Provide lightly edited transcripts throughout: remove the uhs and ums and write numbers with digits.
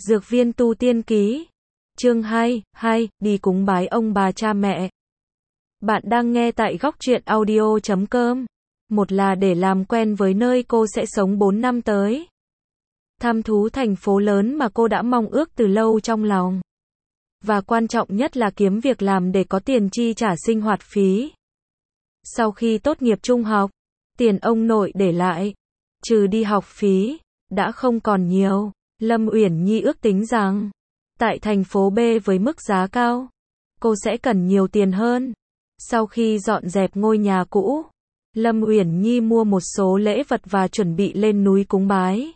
Dược viên tu tiên ký. Chương 2, đi cúng bái ông bà cha mẹ. Bạn đang nghe tại góc truyện audio.com. Một là để làm quen với nơi cô sẽ sống 4 năm tới. Thăm thú thành phố lớn mà cô đã mong ước từ lâu trong lòng. Và quan trọng nhất là kiếm việc làm để có tiền chi trả sinh hoạt phí. Sau khi tốt nghiệp trung học, tiền ông nội để lại, trừ đi học phí, đã không còn nhiều. Lâm Uyển Nhi ước tính rằng, tại thành phố B với mức giá cao, cô sẽ cần nhiều tiền hơn. Sau khi dọn dẹp ngôi nhà cũ, Lâm Uyển Nhi mua một số lễ vật và chuẩn bị lên núi cúng bái.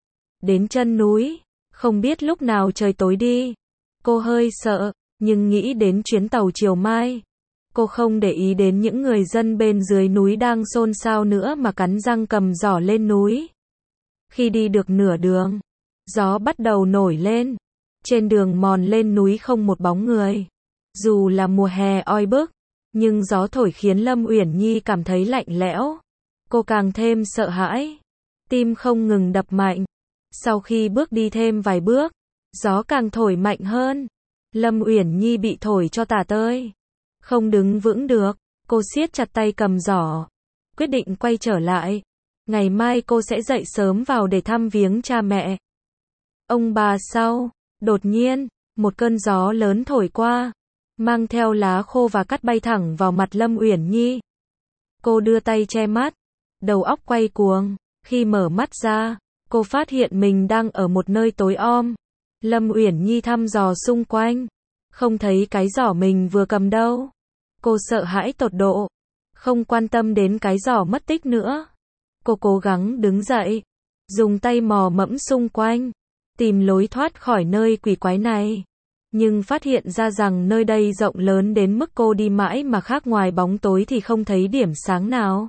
Đến chân núi, không biết lúc nào trời tối đi. Cô hơi sợ, nhưng nghĩ đến chuyến tàu chiều mai. Cô không để ý đến những người dân bên dưới núi đang xôn xao nữa mà cắn răng cầm giỏ lên núi. Khi đi được nửa đường, gió bắt đầu nổi lên. Trên đường mòn lên núi không một bóng người. Dù là mùa hè oi bức, nhưng gió thổi khiến Lâm Uyển Nhi cảm thấy lạnh lẽo. Cô càng thêm sợ hãi. Tim không ngừng đập mạnh. Sau khi bước đi thêm vài bước, gió càng thổi mạnh hơn. Lâm Uyển Nhi bị thổi cho tả tơi. Không đứng vững được, cô siết chặt tay cầm giỏ. Quyết định quay trở lại. Ngày mai cô sẽ dậy sớm vào để thăm viếng cha mẹ. Ông bà sau, đột nhiên, một cơn gió lớn thổi qua, mang theo lá khô và cát bay thẳng vào mặt Lâm Uyển Nhi. Cô đưa tay che mắt, đầu óc quay cuồng. Khi mở mắt ra, cô phát hiện mình đang ở một nơi tối om. Lâm Uyển Nhi thăm dò xung quanh, không thấy cái giỏ mình vừa cầm đâu. Cô sợ hãi tột độ, không quan tâm đến cái giỏ mất tích nữa. Cô cố gắng đứng dậy, dùng tay mò mẫm xung quanh, tìm lối thoát khỏi nơi quỷ quái này. Nhưng phát hiện ra rằng nơi đây rộng lớn đến mức cô đi mãi mà khác ngoài bóng tối thì không thấy điểm sáng nào.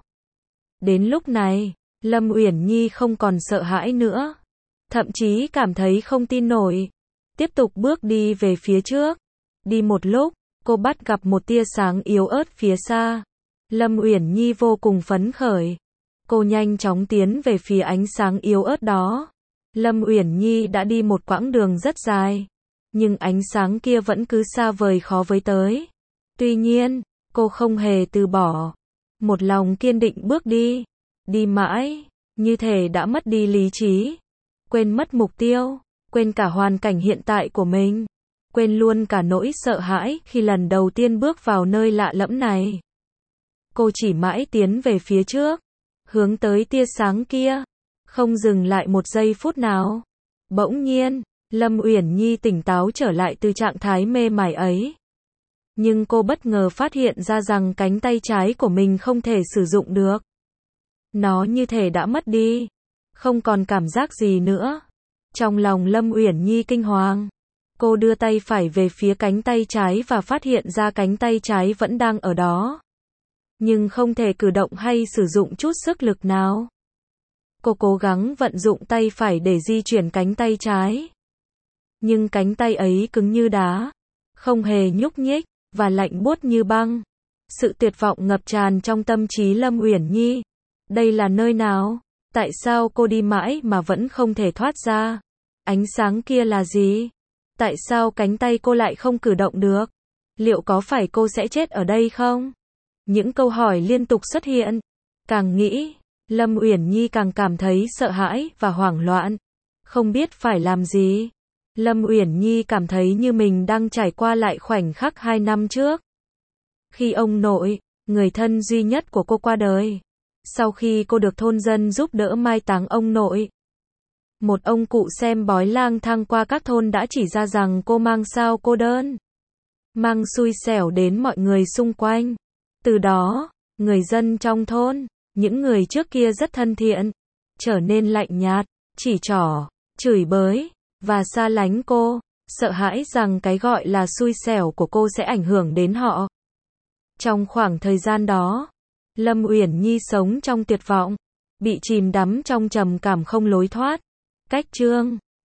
Đến lúc này, Lâm Uyển Nhi không còn sợ hãi nữa, thậm chí cảm thấy không tin nổi. Tiếp tục bước đi về phía trước. Đi một lúc, cô bắt gặp một tia sáng yếu ớt phía xa. Lâm Uyển Nhi vô cùng phấn khởi. Cô nhanh chóng tiến về phía ánh sáng yếu ớt đó. Lâm Uyển Nhi đã đi một quãng đường rất dài, nhưng ánh sáng kia vẫn cứ xa vời khó với tới. Tuy nhiên, cô không hề từ bỏ. Một lòng kiên định bước đi. Đi mãi, như thể đã mất đi lý trí. Quên mất mục tiêu, quên cả hoàn cảnh hiện tại của mình. Quên luôn cả nỗi sợ hãi khi lần đầu tiên bước vào nơi lạ lẫm này. Cô chỉ mãi tiến về phía trước, hướng tới tia sáng kia, không dừng lại một giây phút nào. Bỗng nhiên, Lâm Uyển Nhi tỉnh táo trở lại từ trạng thái mê mải ấy. Nhưng cô bất ngờ phát hiện ra rằng cánh tay trái của mình không thể sử dụng được. Nó như thể đã mất đi, không còn cảm giác gì nữa. Trong lòng Lâm Uyển Nhi kinh hoàng, cô đưa tay phải về phía cánh tay trái và phát hiện ra cánh tay trái vẫn đang ở đó, nhưng không thể cử động hay sử dụng chút sức lực nào. Cô cố gắng vận dụng tay phải để di chuyển cánh tay trái, nhưng cánh tay ấy cứng như đá, không hề nhúc nhích, và lạnh buốt như băng. Sự tuyệt vọng ngập tràn trong tâm trí Lâm Uyển Nhi. Đây là nơi nào? Tại sao cô đi mãi mà vẫn không thể thoát ra? Ánh sáng kia là gì? Tại sao cánh tay cô lại không cử động được? Liệu có phải cô sẽ chết ở đây không? Những câu hỏi liên tục xuất hiện. Càng nghĩ, Lâm Uyển Nhi càng cảm thấy sợ hãi và hoảng loạn, không biết phải làm gì. Lâm Uyển Nhi cảm thấy như mình đang trải qua lại khoảnh khắc 2 năm trước. Khi ông nội, người thân duy nhất của cô qua đời. Sau khi cô được thôn dân giúp đỡ mai táng ông nội, một ông cụ xem bói lang thang qua các thôn đã chỉ ra rằng cô mang sao cô đơn, mang xui xẻo đến mọi người xung quanh. Từ đó, người dân trong thôn, những người trước kia rất thân thiện, trở nên lạnh nhạt, chỉ trỏ, chửi bới, và xa lánh cô, sợ hãi rằng cái gọi là xui xẻo của cô sẽ ảnh hưởng đến họ. Trong khoảng thời gian đó, Lâm Uyển Nhi sống trong tuyệt vọng, bị chìm đắm trong trầm cảm không lối thoát. Cách chương